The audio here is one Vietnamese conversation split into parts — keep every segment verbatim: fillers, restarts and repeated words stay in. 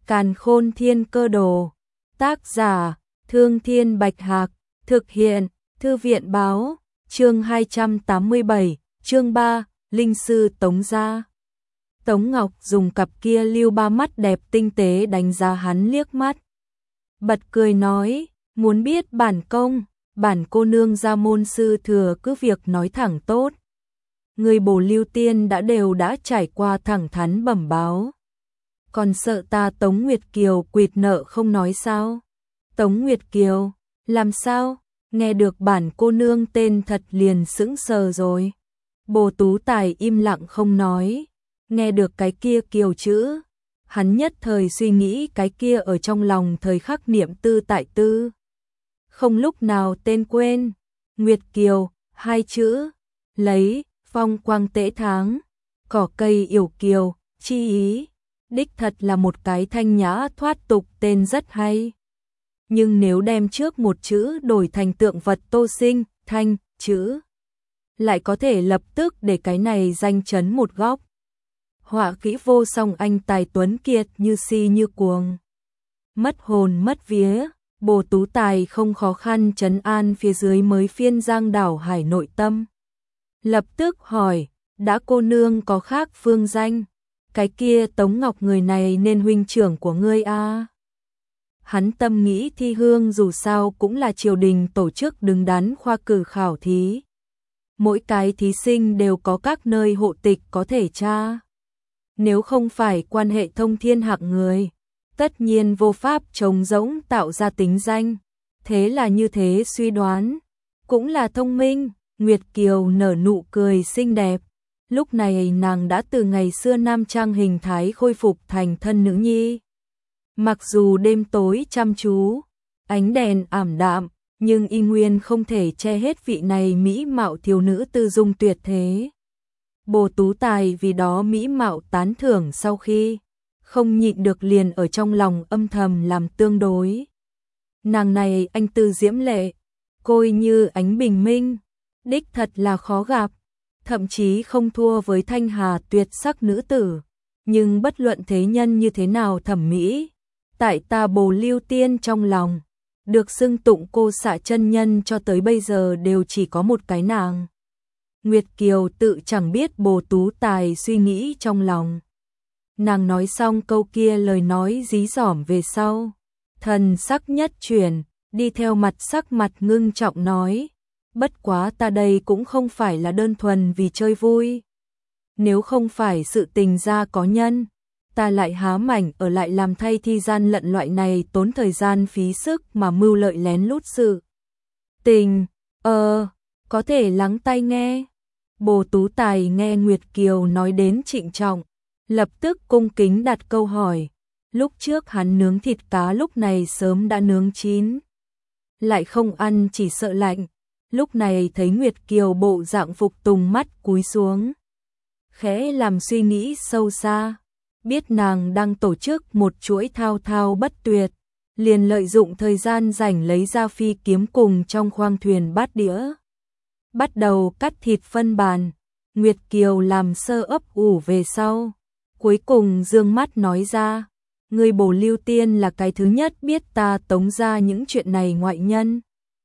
Càn Khôn Thiên Cơ Đồ. Tác giả: Thương Thiên Bạch Hạc. Thực hiện: Thư viện báo. Chương hai trăm tám mươi bảy, chương ba, Linh sư Tống gia. Tống Ngọc dùng cặp kia lưu ba mắt đẹp tinh tế đánh giá hắn liếc mắt. Bật cười nói, muốn biết bản công, bản cô nương gia môn sư thừa cứ việc nói thẳng tốt. Người Bồ Lưu Tiên đã đều đã trải qua thẳng thắn bẩm báo. Còn sợ ta Tống Nguyệt Kiều quỵt nợ không nói sao? Tống Nguyệt Kiều, làm sao? Nghe được bản cô nương tên thật liền sững sờ rồi. Bồ Tú Tài im lặng không nói. Nghe được cái kia Kiều chữ, hắn nhất thời suy nghĩ cái kia ở trong lòng thời khắc niệm tư tại tư. Không lúc nào tên quên. Nguyệt Kiều, hai chữ, lấy, phong quang tễ tháng, cỏ cây yểu kiều, chi ý. Đích thật là một cái thanh nhã thoát tục tên rất hay. Nhưng nếu đem trước một chữ đổi thành tượng vật tô sinh, thanh, chữ, lại có thể lập tức để cái này danh chấn một góc. Họa kỹ vô song anh tài tuấn kiệt như si như cuồng. Mất hồn mất vía, Bồ Tú Tài không khó khăn trấn an phía dưới mới phiên giang đảo hải nội tâm. Lập tức hỏi, đã cô nương có khác phương danh, cái kia Tống Ngọc người này nên huynh trưởng của ngươi a? À? Hắn tâm nghĩ thi hương dù sao cũng là triều đình tổ chức đứng đắn khoa cử khảo thí. Mỗi cái thí sinh đều có các nơi hộ tịch có thể tra. Nếu không phải quan hệ thông thiên hạng người, tất nhiên vô pháp trống rỗng tạo ra tính danh. Thế là như thế suy đoán, cũng là thông minh. Nguyệt Kiều nở nụ cười xinh đẹp. Lúc này nàng đã từ ngày xưa nam trang hình thái khôi phục thành thân nữ nhi. Mặc dù đêm tối chăm chú, ánh đèn ảm đạm, nhưng y nguyên không thể che hết vị này mỹ mạo thiếu nữ tư dung tuyệt thế. Bồ Tú Tài vì đó mỹ mạo tán thưởng sau khi không nhịn được liền ở trong lòng âm thầm làm tương đối. Nàng này anh tư diễm lệ, côi như ánh bình minh, đích thật là khó gặp, thậm chí không thua với thanh hà tuyệt sắc nữ tử. Nhưng bất luận thế nhân như thế nào thẩm mỹ, tại ta Bồ Lưu Tiên trong lòng, được xưng tụng cô xạ chân nhân cho tới bây giờ đều chỉ có một cái nàng. Nguyệt Kiều tự chẳng biết Bồ Tú Tài suy nghĩ trong lòng. Nàng nói xong câu kia lời nói dí dỏm về sau, thần sắc nhất chuyển, đi theo mặt sắc mặt ngưng trọng nói, bất quá ta đây cũng không phải là đơn thuần vì chơi vui. Nếu không phải sự tình gia có nhân, ta lại há mảnh ở lại làm thay thi gian lận loại này tốn thời gian phí sức mà mưu lợi lén lút sự tình. Ờ, có thể lắng tai nghe. Bồ Tú Tài nghe Nguyệt Kiều nói đến trịnh trọng, lập tức cung kính đặt câu hỏi. Lúc trước hắn nướng thịt cá lúc này sớm đã nướng chín, lại không ăn chỉ sợ lạnh. Lúc này thấy Nguyệt Kiều bộ dạng phục tùng mắt cúi xuống, khẽ làm suy nghĩ sâu xa, biết nàng đang tổ chức một chuỗi thao thao bất tuyệt, liền lợi dụng thời gian rảnh lấy ra phi kiếm cùng trong khoang thuyền bát đĩa. Bắt đầu cắt thịt phân bàn. Nguyệt Kiều làm sơ ấp ủ về sau, cuối cùng dương mắt nói ra, người Bồ Lưu Tiên là cái thứ nhất biết ta Tống ra những chuyện này ngoại nhân.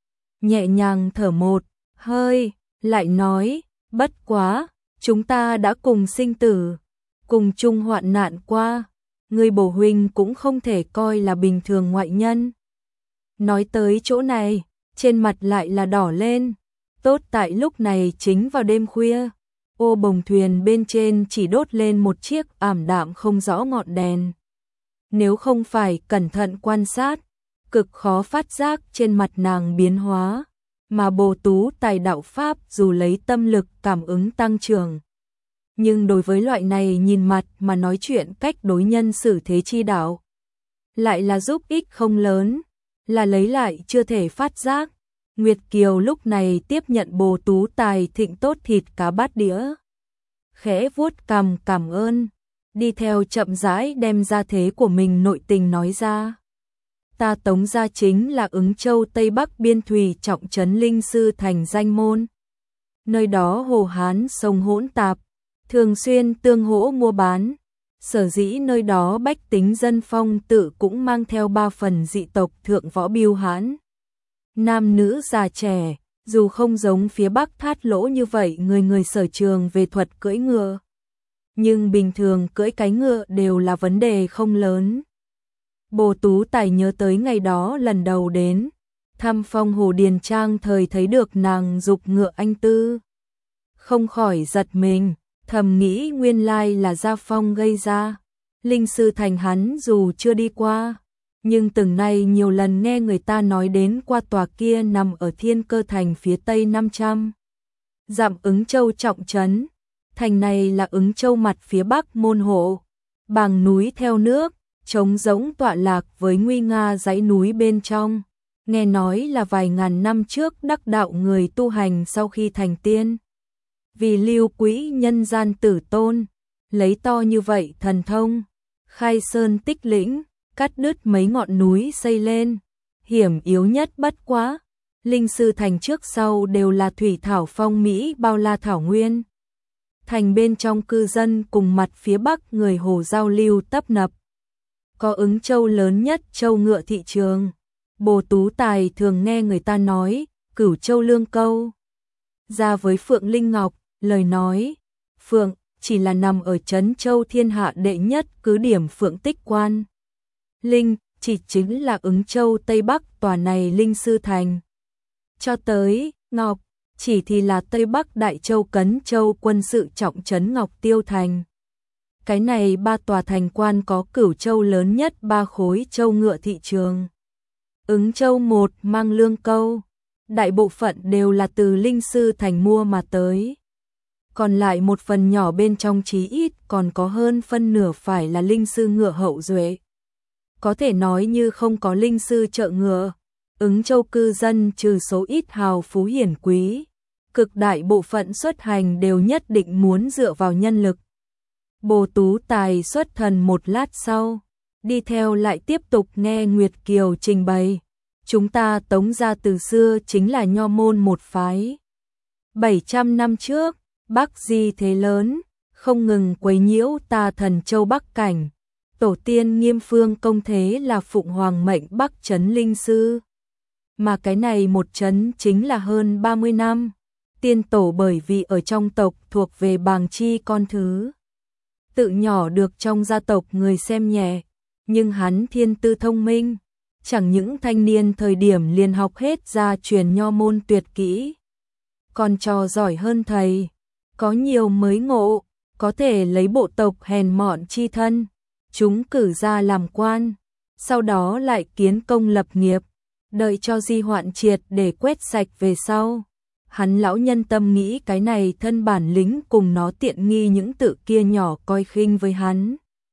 Nhẹ nhàng thở một hơi, lại nói, bất quá, chúng ta đã cùng sinh tử, cùng chung hoạn nạn qua, người Bồ huynh cũng không thể coi là bình thường ngoại nhân. Nói tới chỗ này, trên mặt lại là đỏ lên. Tốt tại lúc này chính vào đêm khuya, ô bồng thuyền bên trên chỉ đốt lên một chiếc ảm đạm không rõ ngọn đèn. Nếu không phải cẩn thận quan sát, cực khó phát giác trên mặt nàng biến hóa, mà Bồ Tú Tài đạo pháp dù lấy tâm lực cảm ứng tăng trưởng. Nhưng đối với loại này nhìn mặt mà nói chuyện cách đối nhân xử thế chi đạo, lại là giúp ích không lớn, là lấy lại chưa thể phát giác. Nguyệt Kiều lúc này tiếp nhận Bồ Tú Tài thịnh tốt thịt cá bát đĩa, khẽ vuốt cằm cảm ơn, đi theo chậm rãi đem ra thế của mình nội tình nói ra. Ta Tống gia chính là Ứng Châu Tây Bắc biên thủy trọng trấn linh sư thành danh môn. Nơi đó hồ hán sông hỗn tạp, thường xuyên tương hỗ mua bán, Sở dĩ nơi đó bách tính dân phong tự cũng mang theo ba phần dị tộc thượng võ biêu hãn. Nam nữ già trẻ, dù không giống phía Bắc Thát Lỗ như vậy người người sở trường về thuật cưỡi ngựa. Nhưng bình thường cưỡi cái ngựa đều là vấn đề không lớn. Bồ Tú Tài nhớ tới ngày đó lần đầu đến thăm Phong Hồ Điền Trang thời thấy được nàng dục ngựa anh tư. Không khỏi giật mình, thầm nghĩ nguyên lai là Gia Phong gây ra. Linh Sư Thành hắn dù chưa đi qua, nhưng từng nay nhiều lần nghe người ta nói đến qua tòa kia nằm ở Thiên Cơ Thành phía tây năm trăm dặm Ứng Châu trọng trấn. Thành này là Ứng Châu mặt phía bắc môn hộ, bằng núi theo nước, trống rỗng tọa lạc với nguy nga dãy núi bên trong. Nghe nói là vài ngàn năm trước đắc đạo người tu hành sau khi thành tiên. Vì lưu quỹ nhân gian tử tôn, lấy to như vậy thần thông, khai sơn tích lĩnh, cắt đứt mấy ngọn núi xây lên. Hiểm yếu nhất bất quá, Linh Sư Thành trước sau đều là thủy thảo phong mỹ bao la thảo nguyên. Thành bên trong cư dân cùng mặt phía bắc người Hồ giao lưu tấp nập. Có Ứng Châu lớn nhất châu ngựa thị trường. Bồ Tú Tài thường nghe người ta nói, Cửu Châu Lương Câu. Ra với Phượng Linh Ngọc, lời nói, Phượng chỉ là nằm ở trấn Châu thiên hạ đệ nhất cứ điểm Phượng Tích Quan. Linh chỉ chính là Ứng Châu Tây Bắc tòa này Linh Sư Thành. Cho tới Ngọc chỉ thì là Tây Bắc Đại Châu Cấn Châu quân sự trọng trấn Ngọc Tiêu Thành. Cái này ba tòa thành quan có Cửu Châu lớn nhất ba khối châu ngựa thị trường. Ứng Châu một mang Lương Câu, đại bộ phận đều là từ Linh Sư Thành mua mà tới. Còn lại một phần nhỏ bên trong chí ít còn có hơn phân nửa phải là Linh Sư ngựa hậu duệ. Có thể nói như không có Linh Sư trợ ngựa, Ứng Châu cư dân trừ số ít hào phú hiển quý, cực đại bộ phận xuất hành đều nhất định muốn dựa vào nhân lực. Bồ Tú Tài xuất thần một lát sau, đi theo lại tiếp tục nghe Nguyệt Kiều trình bày. Chúng ta Tống gia từ xưa chính là nho môn một phái. bảy trăm năm trước, Bắc di thế lớn, không ngừng quấy nhiễu ta Thần Châu Bắc cảnh. Tổ tiên Nghiêm Phương công thế là Phụng Hoàng mệnh Bắc trấn Linh Sư. Mà cái này một trấn chính là hơn ba mươi năm. Tiên tổ bởi vì ở trong tộc thuộc về bàng chi con thứ. Tự nhỏ được trong gia tộc người xem nhẹ, nhưng hắn thiên tư thông minh. Chẳng những thanh niên thời điểm liền học hết gia truyền nho môn tuyệt kỹ, còn trò giỏi hơn thầy, có nhiều mới ngộ, có thể lấy bộ tộc hèn mọn chi thân, chúng cử ra làm quan, sau đó lại kiến công lập nghiệp, đợi cho di hoạn triệt để quét sạch về sau. Hắn lão nhân tâm nghĩ cái này thân bản lĩnh cùng nó tiện nghi những tự kia nhỏ coi khinh với hắn.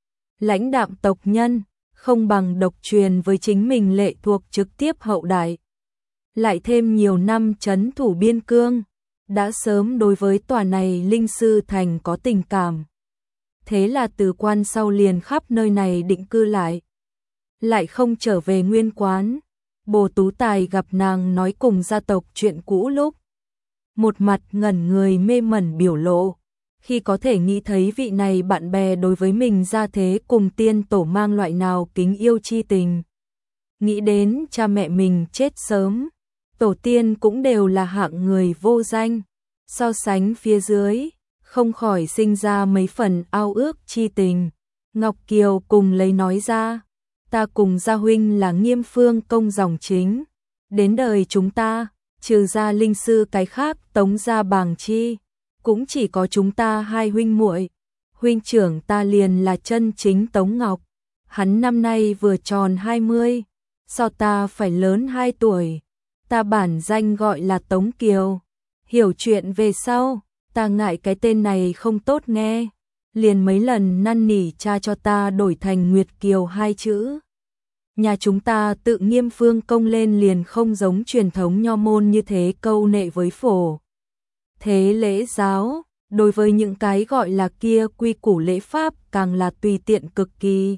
Lãnh đạm tộc nhân, không bằng độc truyền với chính mình lệ thuộc trực tiếp hậu đại. Lại thêm nhiều năm trấn thủ biên cương, đã sớm đối với tòa này Linh Sư Thành có tình cảm. Thế là từ quan sau liền khắp nơi này định cư lại. Lại không trở về nguyên quán. Bồ Tú Tài gặp nàng nói cùng gia tộc chuyện cũ lúc. Một mặt ngẩn người mê mẩn biểu lộ. Khi có thể nghĩ thấy vị này bạn bè đối với mình ra thế cùng tiên tổ mang loại nào kính yêu chi tình. Nghĩ đến cha mẹ mình chết sớm, tổ tiên cũng đều là hạng người vô danh, so sánh phía dưới, không khỏi sinh ra mấy phần ao ước chi tình. Ngọc Kiều cùng lấy nói ra, ta cùng gia huynh là Nghiêm Phương công dòng chính, đến đời chúng ta, trừ ra Linh Sư cái khác Tống gia bàng chi. Cũng chỉ có chúng ta hai huynh muội. Huynh trưởng ta liền là chân chính Tống Ngọc. Hắn năm nay vừa tròn hai mươi, so ta phải lớn hai tuổi. Ta bản danh gọi là Tống Kiều. Hiểu chuyện về sau, ta ngại cái tên này không tốt nghe, liền mấy lần năn nỉ cha cho ta đổi thành Nguyệt Kiều hai chữ. Nhà chúng ta tự Nghiêm Phương công lên liền không giống truyền thống nho môn như thế câu nệ với phổ thế lễ giáo, đối với những cái gọi là kia quy củ lễ pháp càng là tùy tiện cực kỳ.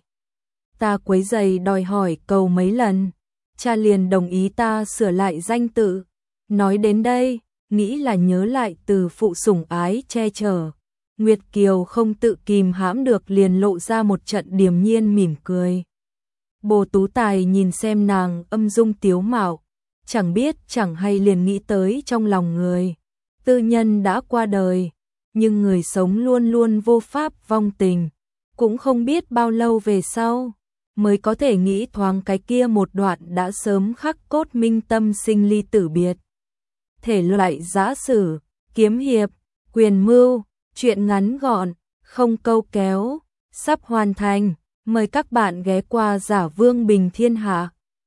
Ta quấy giày đòi hỏi cầu mấy lần, cha liền đồng ý ta sửa lại danh tự. Nói đến đây, nghĩ là nhớ lại từ phụ sủng ái che chở, Nguyệt Kiều không tự kìm hãm được liền lộ ra một trận điềm nhiên mỉm cười. Bồ Tú Tài nhìn xem nàng âm dung tiếu mạo, chẳng biết chẳng hay liền nghĩ tới trong lòng người. Tư nhân đã qua đời, nhưng người sống luôn luôn vô pháp vong tình, cũng không biết bao lâu về sau mới có thể nghĩ thoáng cái kia một đoạn đã sớm khắc cốt minh tâm sinh ly tử biệt. Thể loại giã sử, kiếm hiệp, quyền mưu, truyện ngắn gọn, không câu kéo, sắp hoàn thành, mời các bạn ghé qua Giả Vương Bình Thiên Hạ.